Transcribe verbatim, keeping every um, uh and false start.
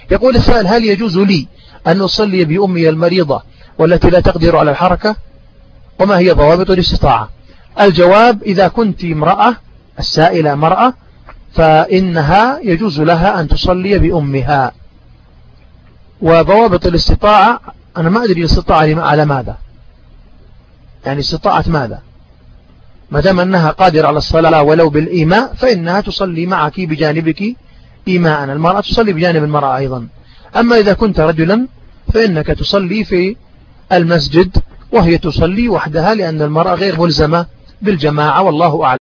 يقول السائل: هل يجوز لي أن أصلي بأمي المريضة والتي لا تقدر على الحركة؟ وما هي ضوابط الاستطاعة؟ الجواب: إذا كنت امرأة، السائلة مرأة، فإنها يجوز لها أن تصلي بأمها. وضوابط الاستطاعة أنا ما أدري الاستطاعة على ماذا، يعني استطاعة ماذا؟ ما دام أنها قادرة على الصلاة ولو بالإيماء فإنها تصلي معك بجانبك إيماء. المرأة تصلي بجانب المرأة أيضا. أما إذا كنت رجلا فإنك تصلي في المسجد وهي تصلي وحدها، لأن المرأة غير ملزمة بالجماعة، والله أعلم.